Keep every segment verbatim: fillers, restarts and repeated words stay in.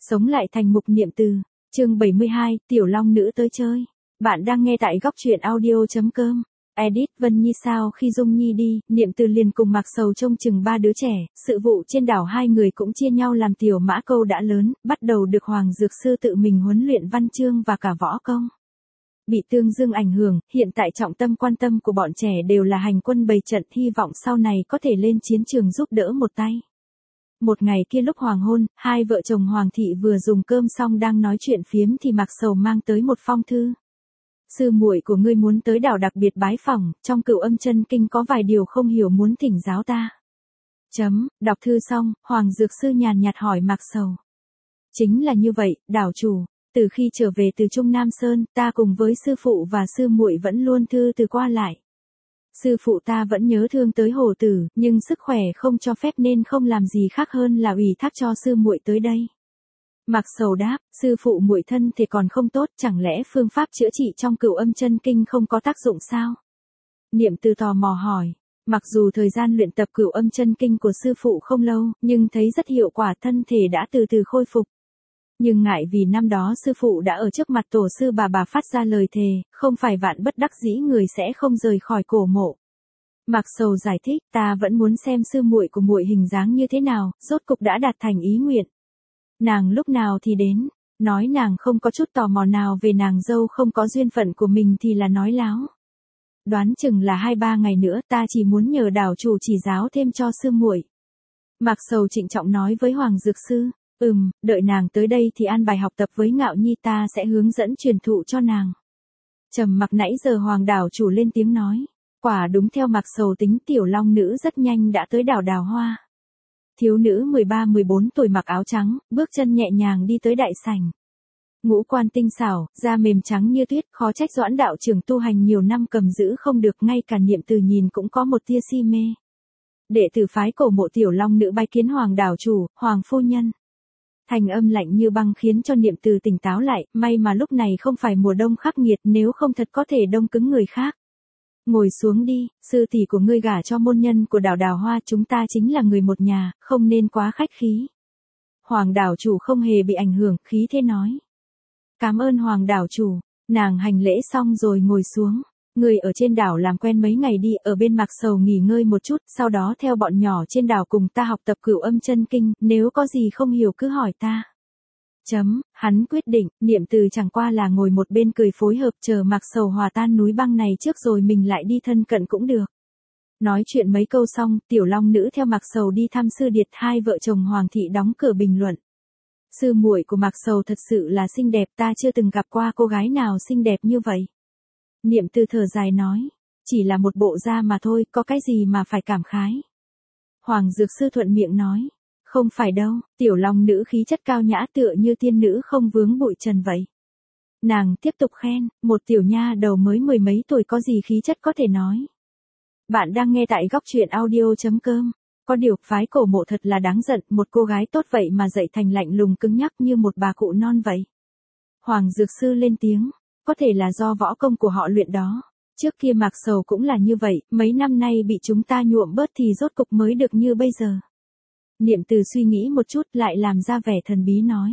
Sống lại thành mục niệm từ. Chương bảy mươi hai, Tiểu Long Nữ tới chơi. Bạn đang nghe tại góc truyện audio.com. Edit Vân Nhi. Sao khi Dung Nhi đi, Niệm Từ liền cùng Mạc Sầu trông chừng ba đứa trẻ, sự vụ trên đảo hai người cũng chia nhau làm tiểu mã câu đã lớn, bắt đầu được Hoàng Dược Sư tự mình huấn luyện văn chương và cả võ công. Bị Tương Dương ảnh hưởng, hiện tại trọng tâm quan tâm của bọn trẻ đều là hành quân bày trận, hy vọng sau này có thể lên chiến trường giúp đỡ một tay. Một ngày kia lúc hoàng hôn, hai vợ chồng Hoàng thị vừa dùng cơm xong đang nói chuyện phiếm thì Mạc Sầu mang tới một phong thư. Sư muội của ngươi muốn tới đảo đặc biệt bái phỏng, trong Cửu Âm Chân Kinh có vài điều không hiểu muốn thỉnh giáo ta. Chấm, đọc thư xong, Hoàng Dược Sư nhàn nhạt hỏi Mạc Sầu. Chính là như vậy, đảo chủ, từ khi trở về từ Trung Nam Sơn, ta cùng với sư phụ và sư muội vẫn luôn thư từ qua lại. Sư phụ ta vẫn nhớ thương tới Hồ Tử, nhưng sức khỏe không cho phép nên không làm gì khác hơn là ủy thác cho sư muội tới đây. Mạc Sầu đáp, sư phụ muội thân thì còn không tốt, chẳng lẽ phương pháp chữa trị trong Cửu Âm Chân Kinh không có tác dụng sao? Niệm Từ tò mò hỏi, mặc dù thời gian luyện tập Cửu Âm Chân Kinh của sư phụ không lâu, nhưng thấy rất hiệu quả, thân thể đã từ từ khôi phục. Nhưng ngại vì năm đó sư phụ đã ở trước mặt tổ sư bà bà phát ra lời thề, không phải vạn bất đắc dĩ người sẽ không rời khỏi cổ mộ. Mạc Sầu giải thích, ta vẫn muốn xem sư muội của muội hình dáng như thế nào, rốt cục đã đạt thành ý nguyện. Nàng lúc nào thì đến, nói nàng không có chút tò mò nào về nàng dâu không có duyên phận của mình thì là nói láo. Đoán chừng là hai ba ngày nữa, ta chỉ muốn nhờ đảo chủ chỉ giáo thêm cho sư muội. Mạc Sầu trịnh trọng nói với Hoàng Dược Sư. Ừm, đợi nàng tới đây thì an bài học tập với Ngạo Nhi, ta sẽ hướng dẫn truyền thụ cho nàng. Trầm mặc nãy giờ Hoàng đảo chủ lên tiếng nói. Quả đúng theo Mạc Sầu tính, Tiểu Long Nữ rất nhanh đã tới đảo Đào Hoa. Thiếu nữ mười ba mười bốn tuổi mặc áo trắng, bước chân nhẹ nhàng đi tới đại sảnh. Ngũ quan tinh xảo, da mềm trắng như tuyết, khó trách Doãn đạo trưởng tu hành nhiều năm cầm giữ không được, ngay cả Niệm Từ nhìn cũng có một tia si mê. Đệ tử phái cổ mộ Tiểu Long Nữ bái kiến Hoàng đảo chủ, Hoàng phu nhân. Thành âm lạnh như băng khiến cho Niệm Từ tỉnh táo lại, may mà lúc này không phải mùa đông khắc nghiệt, nếu không thật có thể đông cứng người khác. Ngồi xuống đi, sư tỷ của ngươi gả cho môn nhân của đảo Đào Hoa, chúng ta chính là người một nhà, không nên quá khách khí. Hoàng đảo chủ không hề bị ảnh hưởng, khí thế nói. Cảm ơn Hoàng đảo chủ, nàng hành lễ xong rồi ngồi xuống. Người ở trên đảo làm quen mấy ngày đi, ở bên Mạc Sầu nghỉ ngơi một chút, sau đó theo bọn nhỏ trên đảo cùng ta học tập Cửu Âm Chân Kinh, nếu có gì không hiểu cứ hỏi ta. Chấm, hắn quyết định, Niệm Từ chẳng qua là ngồi một bên cười phối hợp chờ Mạc Sầu hòa tan núi băng này trước rồi mình lại đi thân cận cũng được. Nói chuyện mấy câu xong, Tiểu Long Nữ theo Mạc Sầu đi thăm sư điệt, hai vợ chồng Hoàng thị đóng cửa bình luận. Sư muội của Mạc Sầu thật sự là xinh đẹp, ta chưa từng gặp qua cô gái nào xinh đẹp như vậy. Niệm Từ thở dài nói, chỉ là một bộ da mà thôi, có cái gì mà phải cảm khái. Hoàng Dược Sư thuận miệng nói, không phải đâu, Tiểu Long Nữ khí chất cao nhã tựa như tiên nữ không vướng bụi trần vậy. Nàng tiếp tục khen, một tiểu nha đầu mới mười mấy tuổi có gì khí chất có thể nói. Bạn đang nghe tại góc truyện audio.com. Có điều, phái cổ mộ thật là đáng giận, một cô gái tốt vậy mà dậy thành lạnh lùng cứng nhắc như một bà cụ non vậy. Hoàng Dược Sư lên tiếng. Có thể là do võ công của họ luyện đó. Trước kia Mạc Sầu cũng là như vậy, mấy năm nay bị chúng ta nhuộm bớt thì rốt cục mới được như bây giờ. Niệm Từ suy nghĩ một chút lại làm ra vẻ thần bí nói.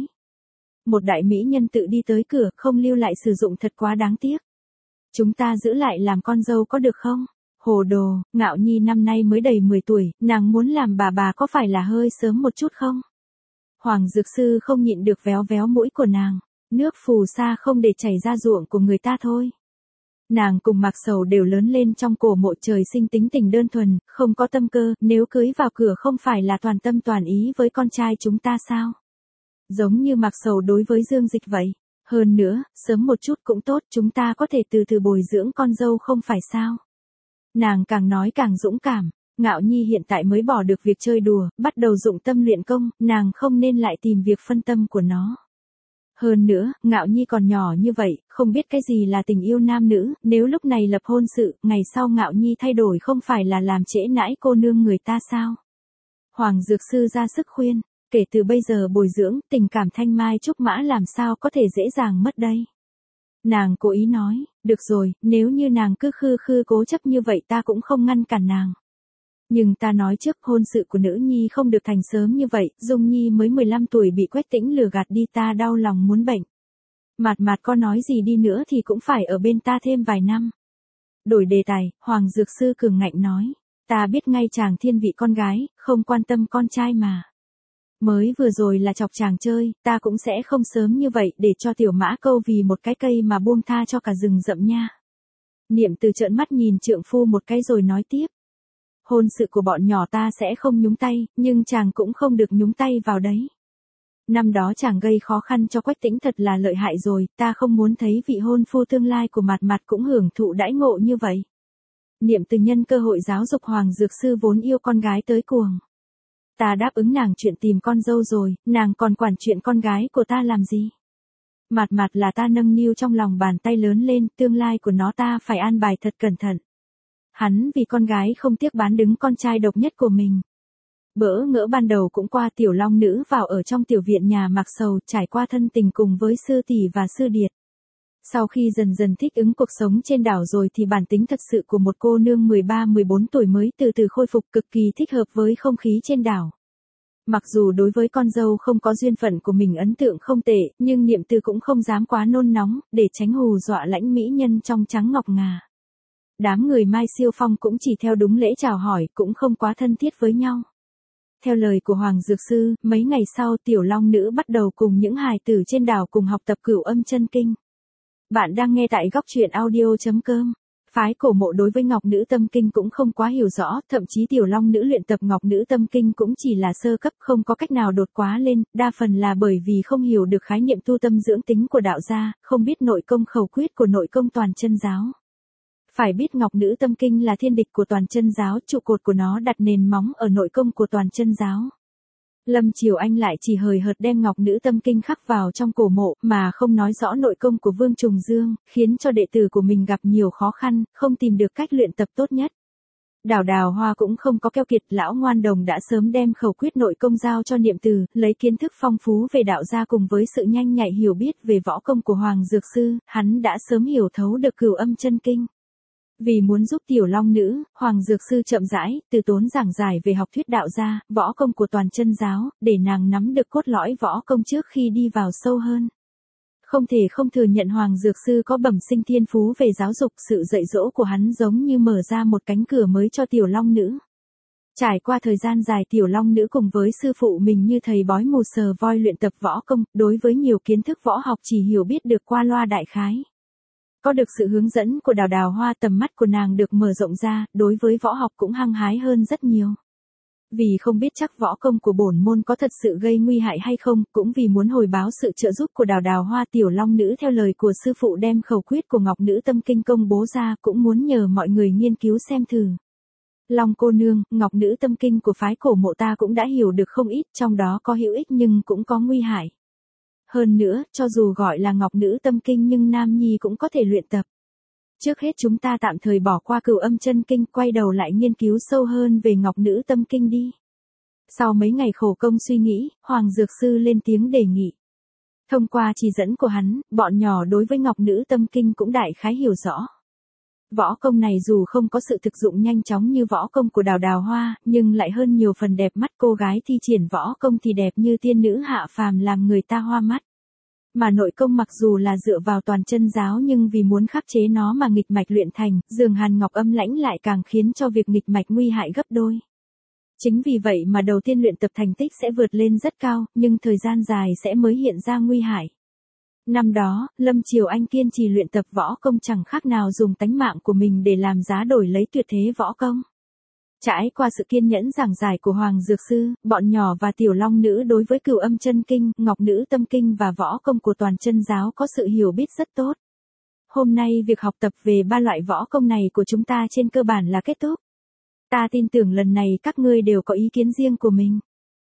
Một đại mỹ nhân tự đi tới cửa, không lưu lại sử dụng thật quá đáng tiếc. Chúng ta giữ lại làm con dâu có được không? Hồ đồ, Ngạo Nhi năm nay mới đầy mười tuổi, nàng muốn làm bà bà có phải là hơi sớm một chút không? Hoàng Dược Sư không nhịn được véo véo mũi của nàng. Nước phù sa không để chảy ra ruộng của người ta thôi. Nàng cùng Mạc Sầu đều lớn lên trong cổ mộ, trời sinh tính tình đơn thuần, không có tâm cơ, nếu cưới vào cửa không phải là toàn tâm toàn ý với con trai chúng ta sao? Giống như Mạc Sầu đối với Dương Dịch vậy. Hơn nữa, sớm một chút cũng tốt, chúng ta có thể từ từ bồi dưỡng con dâu không phải sao? Nàng càng nói càng dũng cảm. Ngạo Nhi hiện tại mới bỏ được việc chơi đùa, bắt đầu dụng tâm luyện công, nàng không nên lại tìm việc phân tâm của nó. Hơn nữa, Ngạo Nhi còn nhỏ như vậy, không biết cái gì là tình yêu nam nữ, nếu lúc này lập hôn sự, ngày sau Ngạo Nhi thay đổi không phải là làm trễ nãi cô nương người ta sao? Hoàng Dược Sư ra sức khuyên, kể từ bây giờ bồi dưỡng, tình cảm thanh mai trúc mã làm sao có thể dễ dàng mất đây? Nàng cố ý nói, được rồi, nếu như nàng cứ khư khư cố chấp như vậy ta cũng không ngăn cản nàng. Nhưng ta nói trước hôn sự của nữ nhi không được thành sớm như vậy, Dung Nhi mới mười lăm tuổi bị Quách Tĩnh lừa gạt đi, ta đau lòng muốn bệnh. Mạt Mạt có nói gì đi nữa thì cũng phải ở bên ta thêm vài năm. Đổi đề tài, Hoàng Dược Sư cường ngạnh nói. Ta biết ngay chàng thiên vị con gái, không quan tâm con trai mà. Mới vừa rồi là chọc chàng chơi, ta cũng sẽ không sớm như vậy để cho tiểu mã câu vì một cái cây mà buông tha cho cả rừng rậm nha. Niệm Từ trợn mắt nhìn trượng phu một cái rồi nói tiếp. Hôn sự của bọn nhỏ ta sẽ không nhúng tay, nhưng chàng cũng không được nhúng tay vào đấy. Năm đó chàng gây khó khăn cho Quách Tĩnh thật là lợi hại rồi, ta không muốn thấy vị hôn phu tương lai của Mạt Mạt cũng hưởng thụ đãi ngộ như vậy. Niệm Từ nhân cơ hội giáo dục Hoàng Dược Sư vốn yêu con gái tới cuồng. Ta đáp ứng nàng chuyện tìm con dâu rồi, nàng còn quản chuyện con gái của ta làm gì? Mạt Mạt là ta nâng niu trong lòng bàn tay lớn lên, tương lai của nó ta phải an bài thật cẩn thận. Hắn vì con gái không tiếc bán đứng con trai độc nhất của mình. Bỡ ngỡ ban đầu cũng qua, tiểu long nữ vào ở trong tiểu viện nhà Mạc Sầu, trải qua thân tình cùng với sư tỷ và sư điệt. Sau khi dần dần thích ứng cuộc sống trên đảo rồi thì bản tính thật sự của một cô nương mười ba mười bốn tuổi mới từ từ khôi phục, cực kỳ thích hợp với không khí trên đảo. Mặc dù đối với con dâu không có duyên phận của mình ấn tượng không tệ, nhưng Niệm Từ cũng không dám quá nôn nóng, để tránh hù dọa lãnh mỹ nhân trong trắng ngọc ngà. Đám người Mai Siêu Phong cũng chỉ theo đúng lễ chào hỏi, cũng không quá thân thiết với nhau. Theo lời của Hoàng Dược Sư, mấy ngày sau tiểu long nữ bắt đầu cùng những hài tử trên đảo cùng học tập Cửu Âm Chân Kinh. Bạn đang nghe tại góc truyện audio chấm com. Phái cổ mộ đối với Ngọc Nữ Tâm Kinh cũng không quá hiểu rõ, thậm chí tiểu long nữ luyện tập Ngọc Nữ Tâm Kinh cũng chỉ là sơ cấp, không có cách nào đột quá lên, đa phần là bởi vì không hiểu được khái niệm tu tâm dưỡng tính của đạo gia, không biết nội công khẩu quyết của nội công Toàn Chân giáo. Phải biết Ngọc Nữ Tâm Kinh là thiên địch của Toàn Chân giáo, trụ cột của nó đặt nền móng ở nội công của Toàn Chân giáo. Lâm Triều Anh lại chỉ hời hợt đem Ngọc Nữ Tâm Kinh khắc vào trong cổ mộ mà không nói rõ nội công của Vương Trùng Dương, khiến cho đệ tử của mình gặp nhiều khó khăn, không tìm được cách luyện tập tốt nhất. Đào Đào Hoa cũng không có keo kiệt, lão ngoan đồng đã sớm đem khẩu quyết nội công giao cho Niệm Từ, lấy kiến thức phong phú về đạo gia cùng với sự nhanh nhạy hiểu biết về võ công của Hoàng Dược Sư, hắn đã sớm hiểu thấu được Cửu Âm Chân Kinh. Vì muốn giúp tiểu long nữ, Hoàng Dược Sư chậm rãi, từ tốn giảng giải về học thuyết đạo gia, võ công của Toàn Chân giáo, để nàng nắm được cốt lõi võ công trước khi đi vào sâu hơn. Không thể không thừa nhận Hoàng Dược Sư có bẩm sinh thiên phú về giáo dục, sự dạy dỗ của hắn giống như mở ra một cánh cửa mới cho tiểu long nữ. Trải qua thời gian dài, tiểu long nữ cùng với sư phụ mình như thầy bói mù sờ voi luyện tập võ công, đối với nhiều kiến thức võ học chỉ hiểu biết được qua loa đại khái. Có được sự hướng dẫn của Đào Đào Hoa, tầm mắt của nàng được mở rộng ra, đối với võ học cũng hăng hái hơn rất nhiều. Vì không biết chắc võ công của bổn môn có thật sự gây nguy hại hay không, cũng vì muốn hồi báo sự trợ giúp của Đào Đào Hoa, tiểu long nữ theo lời của sư phụ đem khẩu quyết của Ngọc Nữ Tâm Kinh công bố ra, cũng muốn nhờ mọi người nghiên cứu xem thử. Long cô nương, Ngọc Nữ Tâm Kinh của phái cổ mộ ta cũng đã hiểu được không ít, trong đó có hữu ích nhưng cũng có nguy hại. Hơn nữa, cho dù gọi là Ngọc Nữ Tâm Kinh nhưng nam nhi cũng có thể luyện tập. Trước hết chúng ta tạm thời bỏ qua Cửu Âm Chân Kinh, quay đầu lại nghiên cứu sâu hơn về Ngọc Nữ Tâm Kinh đi. Sau mấy ngày khổ công suy nghĩ, Hoàng Dược Sư lên tiếng đề nghị. Thông qua chỉ dẫn của hắn, bọn nhỏ đối với Ngọc Nữ Tâm Kinh cũng đại khái hiểu rõ. Võ công này dù không có sự thực dụng nhanh chóng như võ công của Đào Đào Hoa, nhưng lại hơn nhiều phần đẹp mắt, cô gái thi triển võ công thì đẹp như tiên nữ hạ phàm làm người ta hoa mắt. Mà nội công mặc dù là dựa vào Toàn Chân giáo nhưng vì muốn khắc chế nó mà nghịch mạch luyện thành, giường hàn ngọc âm lãnh lại càng khiến cho việc nghịch mạch nguy hại gấp đôi. Chính vì vậy mà đầu tiên luyện tập thành tích sẽ vượt lên rất cao, nhưng thời gian dài sẽ mới hiện ra nguy hại. Năm đó, Lâm Triều Anh kiên trì luyện tập võ công chẳng khác nào dùng tánh mạng của mình để làm giá đổi lấy tuyệt thế võ công. Trải qua sự kiên nhẫn giảng giải của Hoàng Dược Sư, bọn nhỏ và tiểu long nữ đối với Cửu Âm Chân Kinh, Ngọc Nữ Tâm Kinh và võ công của Toàn Chân giáo có sự hiểu biết rất tốt. Hôm nay việc học tập về ba loại võ công này của chúng ta trên cơ bản là kết thúc. Ta tin tưởng lần này các ngươi đều có ý kiến riêng của mình.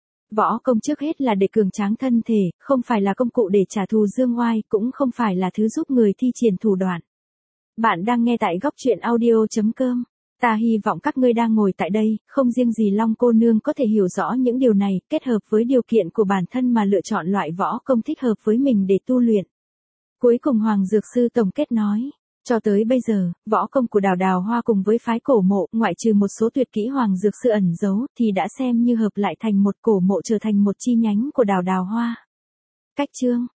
Võ công trước hết là để cường tráng thân thể, không phải là công cụ để trả thù dương oai, cũng không phải là thứ giúp người thi triển thủ đoạn. Bạn đang nghe tại góc truyện audio chấm com. Ta hy vọng các ngươi đang ngồi tại đây, không riêng gì Long cô nương có thể hiểu rõ những điều này, kết hợp với điều kiện của bản thân mà lựa chọn loại võ công thích hợp với mình để tu luyện. Cuối cùng Hoàng Dược Sư tổng kết nói, Cho tới bây giờ, võ công của Đào Đào Hoa cùng với phái cổ mộ, ngoại trừ một số tuyệt kỹ hoàng dược sư ẩn giấu, thì đã xem như hợp lại thành một cổ mộ trở thành một chi nhánh của Đào Đào Hoa. Cách chương